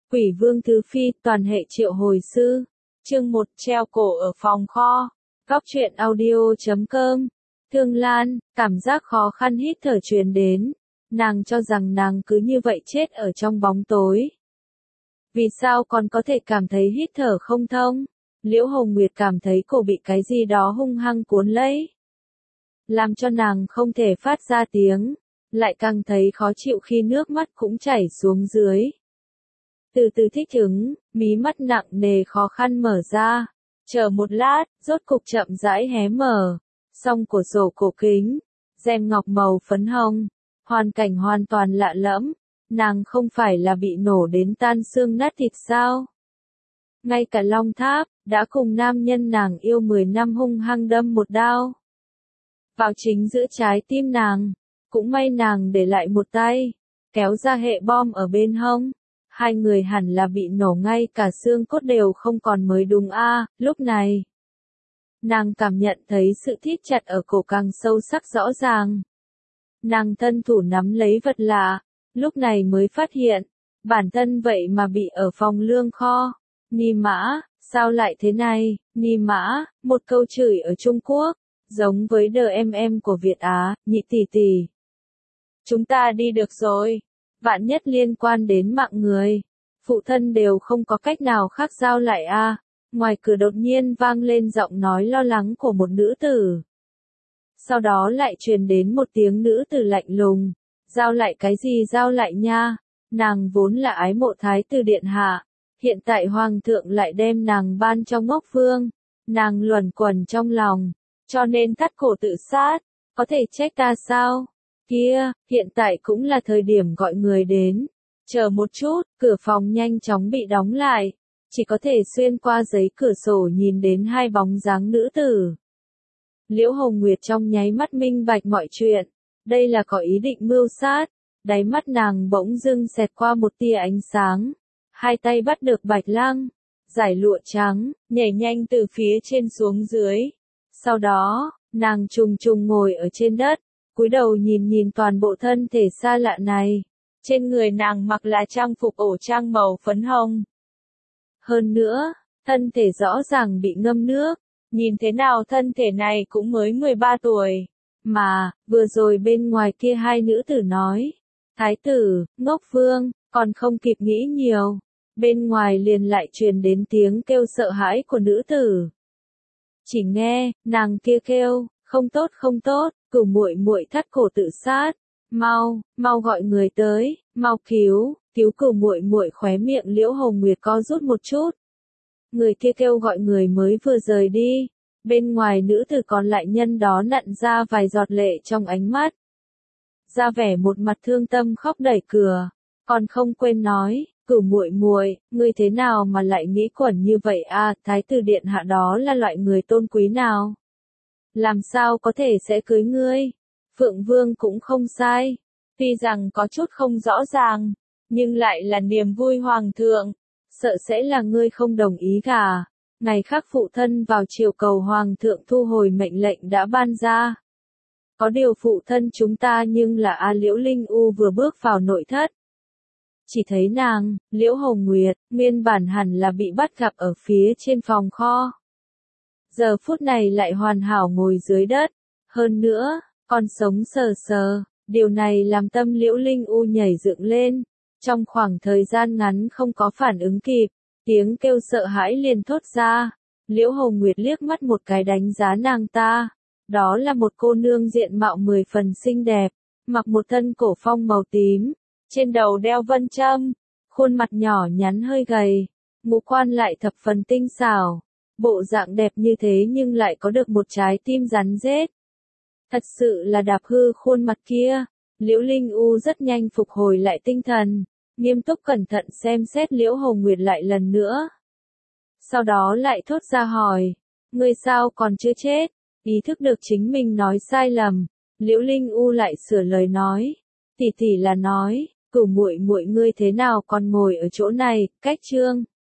Quỷ vương thứ phi, toàn hệ triệu hồi sư. Chương 1, treo cổ ở phòng kho. Góc truyện audio.com. Thương Lan, cảm giác khó khăn hít thở truyền đến. Nàng cho rằng nàng cứ như vậy chết ở trong bóng tối. Vì sao còn có thể cảm thấy hít thở không thông? Liễu Hồng Nguyệt cảm thấy cổ bị cái gì đó hung hăng cuốn lấy. Làm cho nàng không thể phát ra tiếng. Lại càng thấy khó chịu khi nước mắt cũng chảy xuống dưới. Từ từ thích ứng, mí mắt nặng nề khó khăn mở ra. Chờ một lát, rốt cục chậm rãi hé mở. Song cửa sổ cổ kính, rèm ngọc màu phấn hồng. Hoàn cảnh hoàn toàn lạ lẫm. Nàng không phải là bị nổ đến tan xương nát thịt sao? Ngay cả Long Tháp, đã cùng nam nhân nàng yêu 10 năm hung hăng đâm một đao. Vào chính giữa trái tim nàng. Cũng may nàng để lại một tay. Kéo ra hệ bom ở bên hông. Hai người hẳn là bị nổ ngay cả xương cốt đều không còn mới đúng a. Lúc này, nàng cảm nhận thấy sự thít chặt ở cổ càng sâu sắc rõ ràng. Nàng thân thủ nắm lấy vật lạ, lúc này mới phát hiện, bản thân vậy mà bị ở phòng lương kho. Ni mã, sao lại thế này? Ni mã, một câu chửi ở Trung Quốc, giống với DMM của Việt Á, nhị tỷ tỷ. Chúng ta đi được rồi. Vạn nhất liên quan đến mạng người. Phụ thân đều không có cách nào khác giao lại a. Ngoài cửa đột nhiên vang lên giọng nói lo lắng của một nữ tử. Sau đó lại truyền đến một tiếng nữ tử lạnh lùng. Giao lại cái gì giao lại nha? Nàng vốn là ái mộ thái tử điện hạ. Hiện tại hoàng thượng lại đem nàng ban cho Ngốc Vương. Nàng luẩn quẩn trong lòng. Cho nên thắt cổ tự sát. Có thể trách ta sao? Kia, hiện tại cũng là thời điểm gọi người đến. Chờ một chút, cửa phòng nhanh chóng bị đóng lại. Chỉ có thể xuyên qua giấy cửa sổ nhìn đến hai bóng dáng nữ tử. Liễu Hồng Nguyệt trong nháy mắt minh bạch mọi chuyện. Đây là có ý định mưu sát. Đáy mắt nàng bỗng dưng xẹt qua một tia ánh sáng. Hai tay bắt được Bạch Lăng. Giải lụa trắng, nhảy nhanh từ phía trên xuống dưới. Sau đó, nàng trùng trùng ngồi ở trên đất. Cúi đầu nhìn toàn bộ thân thể xa lạ này. Trên người nàng mặc là trang phục ổ trang màu phấn hồng. Hơn nữa, thân thể rõ ràng bị ngâm nước. Nhìn thế nào thân thể này cũng mới 13 tuổi. Mà, vừa rồi bên ngoài kia hai nữ tử nói. Thái tử, Ngốc Vương, còn không kịp nghĩ nhiều. Bên ngoài liền lại truyền đến tiếng kêu sợ hãi của nữ tử. Chỉ nghe, nàng kia kêu, không tốt, cửu muội muội thắt cổ tự sát. Mau gọi người tới, mau cứu cửu muội muội. Khóe miệng Liễu Hồng Nguyệt co rút một chút. Người kia kêu gọi người mới vừa rời đi. Bên ngoài nữ tử còn lại nhân đó nặn ra vài giọt lệ trong ánh mắt. Ra vẻ một mặt thương tâm khóc đẩy cửa. Còn không quên nói, cửu muội muội, ngươi thế nào mà lại nghĩ quẩn như vậy à? Thái tử điện hạ đó là loại người tôn quý nào? Làm sao có thể sẽ cưới ngươi? Phượng Vương cũng không sai. Tuy rằng có chút không rõ ràng, nhưng lại là niềm vui hoàng thượng. Sợ sẽ là ngươi không đồng ý cả. Ngày khác phụ thân vào triều cầu hoàng thượng thu hồi mệnh lệnh đã ban ra. Có điều phụ thân chúng ta nhưng là Liễu Linh U vừa bước vào nội thất. Chỉ thấy nàng, Liễu Hồng Nguyệt, nguyên bản hẳn là bị bắt gặp ở phía trên phòng kho. Giờ phút này lại hoàn hảo ngồi dưới đất. Hơn nữa, còn sống sờ sờ. Điều này làm tâm Liễu Linh U nhảy dựng lên. Trong khoảng thời gian ngắn không có phản ứng kịp. Tiếng kêu sợ hãi liền thốt ra. Liễu Hồng Nguyệt liếc mắt một cái đánh giá nàng ta. Đó là một cô nương diện mạo 10 phần xinh đẹp. Mặc một thân cổ phong màu tím. Trên đầu đeo vân châm. Khuôn mặt nhỏ nhắn hơi gầy. Ngũ quan lại thập phần tinh xảo. Bộ dạng đẹp như thế nhưng lại có được một trái tim rắn rết. Thật sự là đạp hư khuôn mặt kia. Liễu Linh U rất nhanh phục hồi lại tinh thần. Nghiêm túc cẩn thận xem xét Liễu Hồng Nguyệt lại lần nữa. Sau đó lại thốt ra hỏi. Ngươi sao còn chưa chết? Ý thức được chính mình nói sai lầm. Liễu Linh U lại sửa lời nói. Tỷ tỷ là nói, cửu muội muội ngươi thế nào còn ngồi ở chỗ này, cách trương.